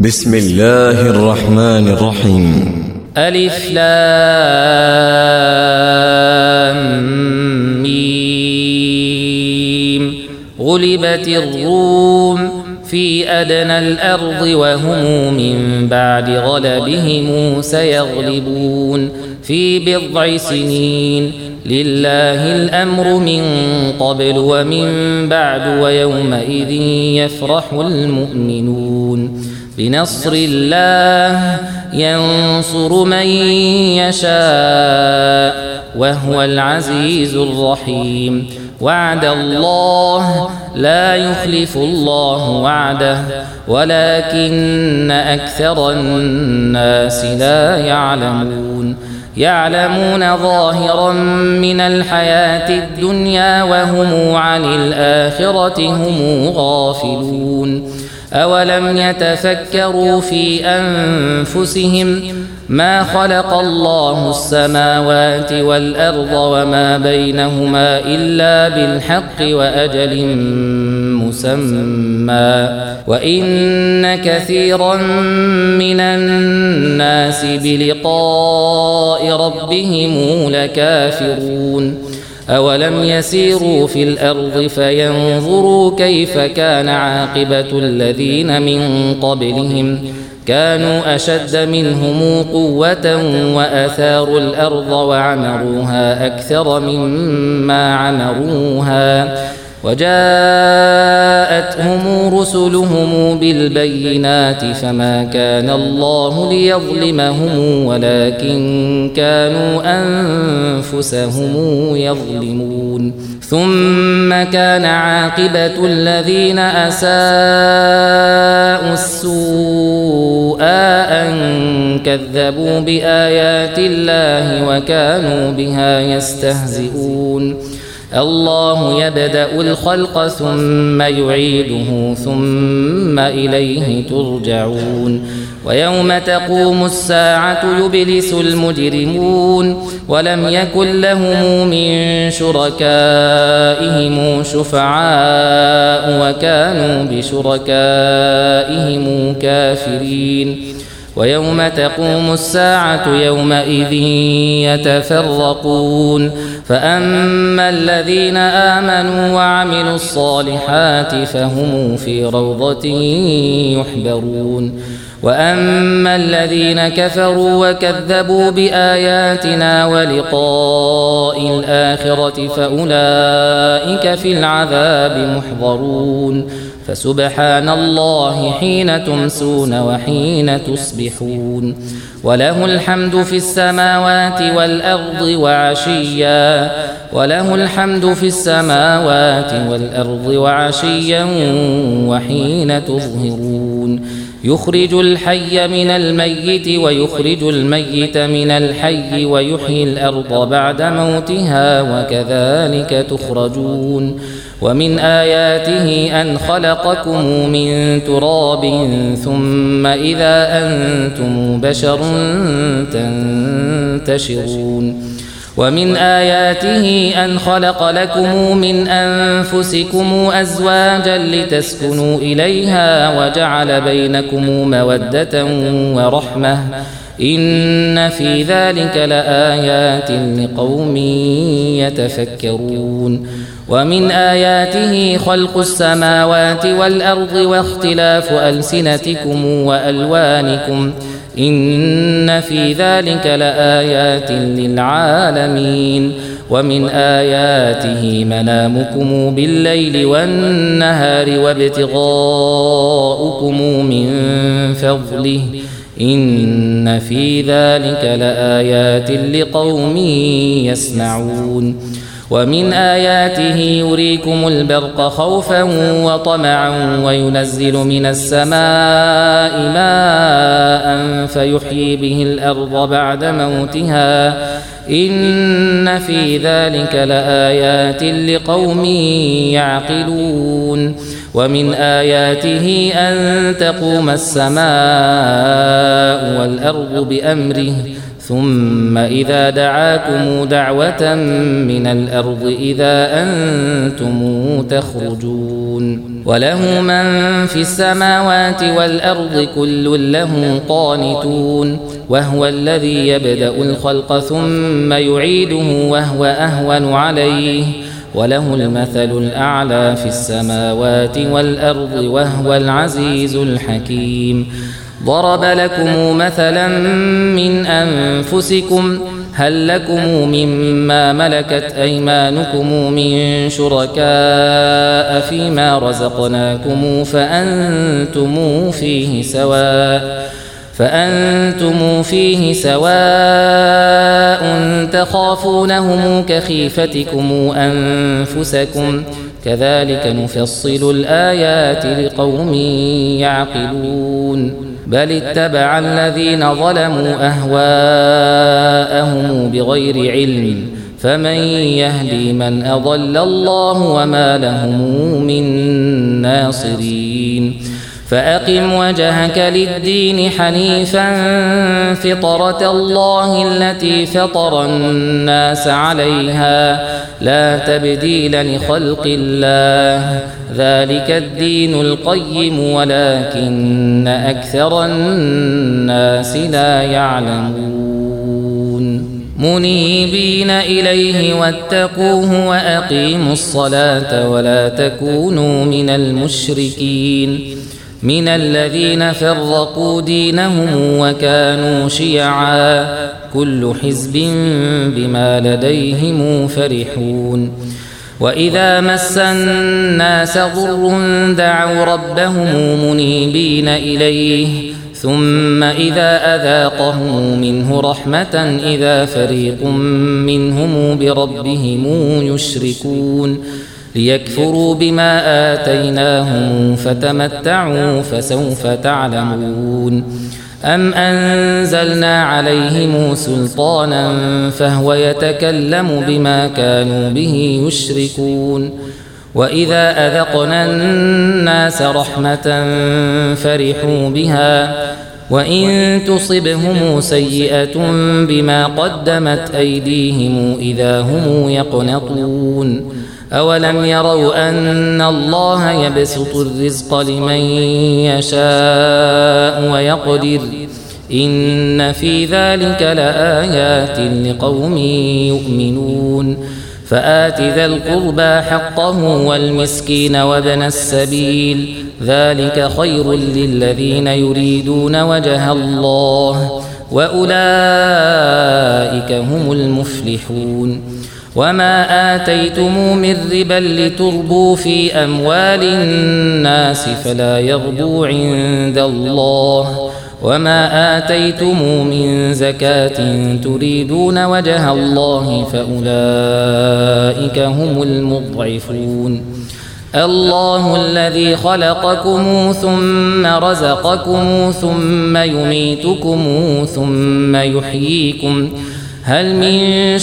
بسم الله الرحمن الرحيم. ألف لام ميم. غلبت الروم في أدنى الأرض وهم من بعد غلبهم سيغلبون في بضع سنين. لله الأمر من قبل ومن بعد ويومئذ يفرح المؤمنون بنصر الله ينصر من يشاء وهو العزيز الرحيم. وعد الله لا يخلف الله وعده ولكن أكثر الناس لا يعلمون ظاهرا من الحياة الدنيا وهم عن الآخرة هم غافلون. أولم يتفكروا في أنفسهم ما خلق الله السماوات والأرض وما بينهما إلا بالحق وأجل مسمى وإن كثيرا من الناس بلقاء ربهم لكافرون. أولم يسيروا في الأرض فينظروا كيف كان عاقبة الذين من قبلهم كانوا أشد منهم قوة وأثاروا الأرض وعمروها أكثر مما عمروها وجاءتهم رسلهم بالبينات فما كان الله ليظلمهم ولكن كانوا أنفسهم يظلمون. ثم كان عاقبة الذين أساءوا السوء أن كذبوا بآيات الله وكانوا بها يستهزئون. الله يبدأ الخلق ثم يعيده ثم إليه ترجعون. ويوم تقوم الساعة يبلس المجرمون ولم يكن لهم من شركائهم شفعاء وكانوا بشركائهم كافرين. ويوم تقوم الساعة يومئذ يتفرقون فأما الذين آمنوا وعملوا الصالحات فهم في روضة يحبرون وأما الذين كفروا وكذبوا بآياتنا ولقاء الآخرة فأولئك في العذاب محضرون. فسبحان الله حين تمسون وحين تصبحون وله الحمد في السماوات والأرض وعشيا وحين تظهرون. يخرج الحي من الميت ويخرج الميت من الحي ويحيي الأرض بعد موتها وكذلك تخرجون. ومن آياته أن خلقكم من تراب ثم إذا أنتم بشر تنتشرون. ومن آياته أن خلق لكم من أنفسكم أزواجا لتسكنوا إليها وجعل بينكم مودة ورحمة إن في ذلك لآيات لقوم يتفكرون. ومن آياته خلق السماوات والأرض واختلاف ألسنتكم وألوانكم إن في ذلك لآيات للعالمين. ومن آياته منامكم بالليل والنهار وابتغاؤكم من فضله إن في ذلك لآيات لقوم يسمعون. ومن آياته يريكم البرق خوفا وطمعا وينزل من السماء ماء فيحيي به الأرض بعد موتها إن في ذلك لآيات لقوم يعقلون. ومن آياته أن تقوم السماء والأرض بأمره ثم إذا دعاكم دعوة من الأرض إذا أنتم تخرجون وله من في السماوات والأرض كل له قانتون وهو الذي يبدأ الخلق ثم يعيده وهو أهون عليه وله المثل الأعلى في السماوات والأرض وهو العزيز الحكيم ضرب لكم مثلا من أنفسكم هل لكم مما ملكت أيمانكم من شركاء فيما رزقناكم فأنتم فيه سواء تخافونهم كخيفتكم أنفسكم كذلك نفصل الآيات لقوم يعقلون بل اتبع الذين ظلموا أهواءهم بغير علم فمن يهدي من أضل الله وما لهم من ناصرين فأقم وجهك للدين حنيفا فطرة الله التي فطر الناس عليها لا تبديل لخلق الله ذلك الدين القيم ولكن أكثر الناس لا يعلمون منيبين إليه واتقوه وأقيموا الصلاة ولا تكونوا من المشركين من الذين فرقوا دينهم وكانوا شيعا كل حزب بما لديهم فرحون وإذا مس الناس ضر دعوا ربهم منيبين إليه ثم إذا أذاقهم منه رحمة إذا فريق منهم بربهم يشركون ليكفروا بما آتيناهم فتمتعوا فسوف تعلمون أم أنزلنا عليهم سلطانا فهو يتكلم بما كانوا به يشركون وإذا أذقنا الناس رحمة فرحوا بها وإن تصبهم سيئة بما قدمت أيديهم إذا هم يقنطون أولم يروا أن الله يبسط الرزق لمن يشاء ويقدر إن في ذلك لآيات لقوم يؤمنون فآت ذا القربى حقه والمسكين وابن السبيل ذلك خير للذين يريدون وجه الله وأولئك هم المفلحون وما آتيتم من ربا لتربوا في أموال الناس فلا يربو عند الله وما آتيتم من زكاة تريدون وجه الله فأولئك هم المضعفون الله الذي خلقكم ثم رزقكم ثم يميتكم ثم يحييكم هل من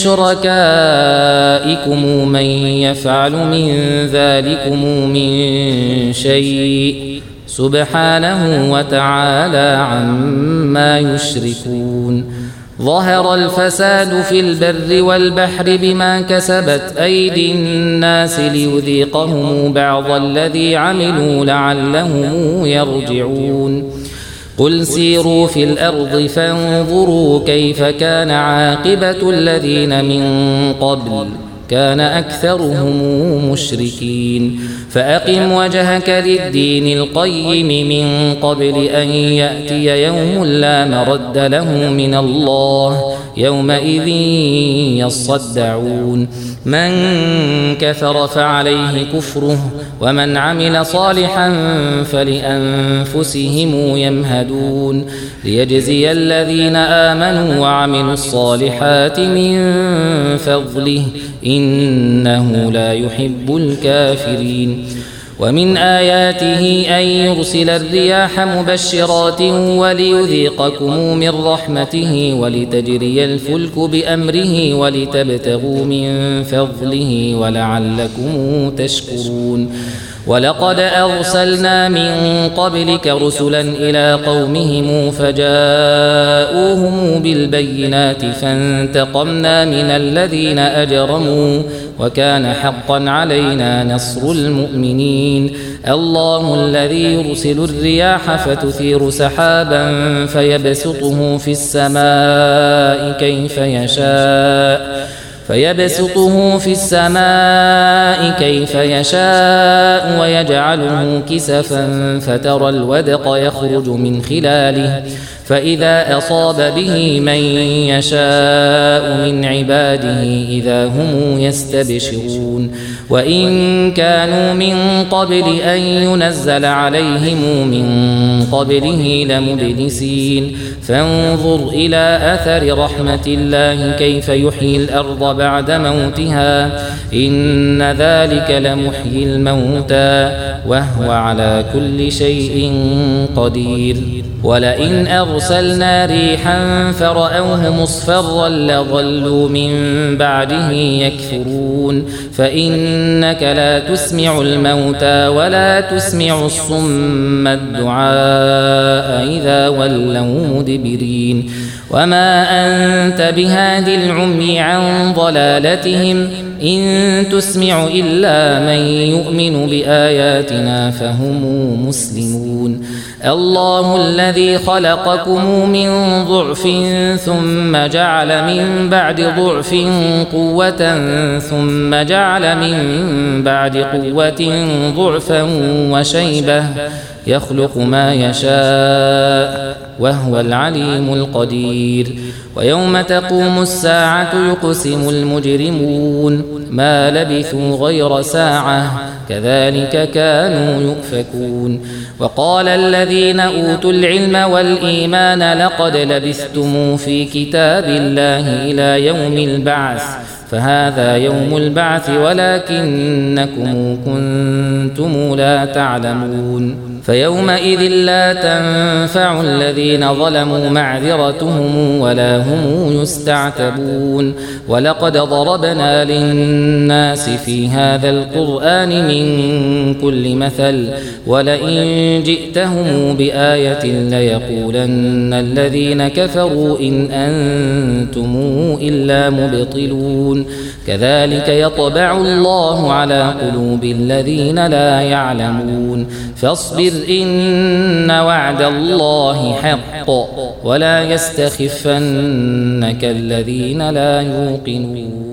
شركائكم من يفعل من ذلكم من شيء سبحانه وتعالى عما يشركون ظهر الفساد في البر والبحر بما كسبت أيدي الناس ليذيقهم بعض الذي عملوا لعلهم يرجعون قل سيروا في الأرض فانظروا كيف كان عاقبة الذين من قبل كان أكثرهم مشركين فأقم وجهك للدين القيم من قبل أن يأتي يوم لا مرد له من الله يومئذ يصدعون من كفر فعليه كفره ومن عمل صالحا فلأنفسهم يمهدون ليجزي الذين آمنوا وعملوا الصالحات من فضله إنه لا يحب الكافرين ومن آياته أن يرسل الرياح مبشرات وليذيقكم من رحمته ولتجري الفلك بأمره ولتبتغوا من فضله ولعلكم تشكرون ولقد أرسلنا من قبلك رسلا إلى قومهم فجاءوهم بالبينات فانتقمنا من الذين أجرموا وكان حقا علينا نصر المؤمنين. الله الذي يرسل الرياح فتثير سحابا فيبسطه في السماء كيف يشاء ويجعله كسفا فترى الودق يخرج من خلاله فإذا أصاب به من يشاء من عباده إذا هم يستبشرون. وإن كانوا من قبل أن ينزل عليهم من قبله لمبلسين. فانظر إلى أثر رحمة الله كيف يحيي الأرض بعد موتها إن ذلك لمحيي الموتى وهو على كل شيء قدير. ولئن أرسلنا ريحا فرأوه مصفرا لظلوا من بعده يكفرون. فإنك لا تسمع الموتى ولا تسمع الصم الدعاء إذا ولوا مدبرين. وما أنت بهاد العمي عن ضلالتهم إن تسمع إلا من يؤمن بآياتنا فهم مسلمون. الله الذي خلقكم من ضعف ثم جعل من بعد ضعف قوة ثم جعل من بعد قوة ضعفا وشيبة يخلق ما يشاء وهو العليم القدير. ويوم تقوم الساعة يقسم المجرمون ما لبثوا غير ساعة كذلك كانوا يؤفكون. وقال الذين أوتوا العلم والإيمان لقد لبثتم في كتاب الله إلى يوم البعث فهذا يوم البعث ولكنكم كنتم لا تعلمون. فيومئذ لا تنفع الذين ظلموا معذرتهم ولا هم يستعتبون. ولقد ضربنا للناس في هذا القرآن من كل مثل ولئن جئتهم بآية ليقولن الذين كفروا إن أنتم إلا مبطلون. كذلك يطبع الله على قلوب الذين لا يعلمون. فاصبر إن وعد الله حق ولا يستخفنك الذين لا يوقنون.